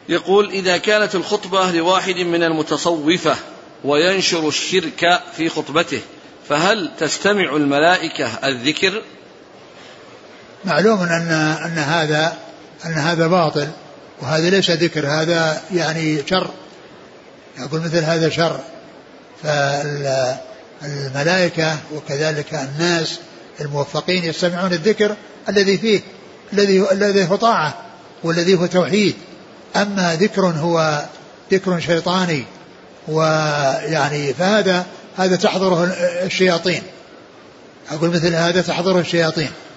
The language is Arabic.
يقول: إذا كانت الخطبة لواحد من المتصوفة وينشر الشرك في خطبته فهل تستمع الملائكة الذكر؟ معلوم أن هذا باطل، وهذا ليس ذكر، هذا يعني شر، يقول مثل هذا شر. فالملائكة وكذلك الناس الموفقين يستمعون الذكر الذي فيه الذي هو طاعة والذي هو توحيد. أما ذكر هو ذكر شيطاني ويعني فهذا تحضره الشياطين، أقول مثل هذا تحضره الشياطين.